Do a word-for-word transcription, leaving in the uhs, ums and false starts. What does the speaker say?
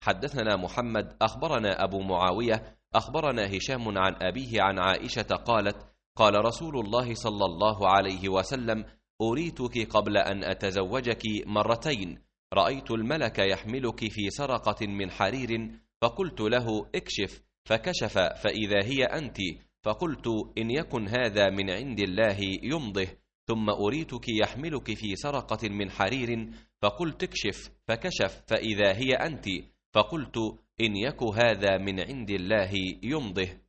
حدثنا محمد أخبرنا أبو معاوية أخبرنا هشام عن أبيه عن عائشة قالت: قال رسول الله صلى الله عليه وسلم: أريتك قبل أن أتزوجك مرتين، رأيت الملك يحملك في سرقة من حرير، فقلت له: اكشف، فكشف فإذا هي أنت، فقلت: إن يكن هذا من عند الله يمضه. ثم أريتك يحملك في سرقة من حرير، فقلت: اكشف، فكشف فإذا هي أنت، فقلت: إن يك هذا من عند الله يمضه.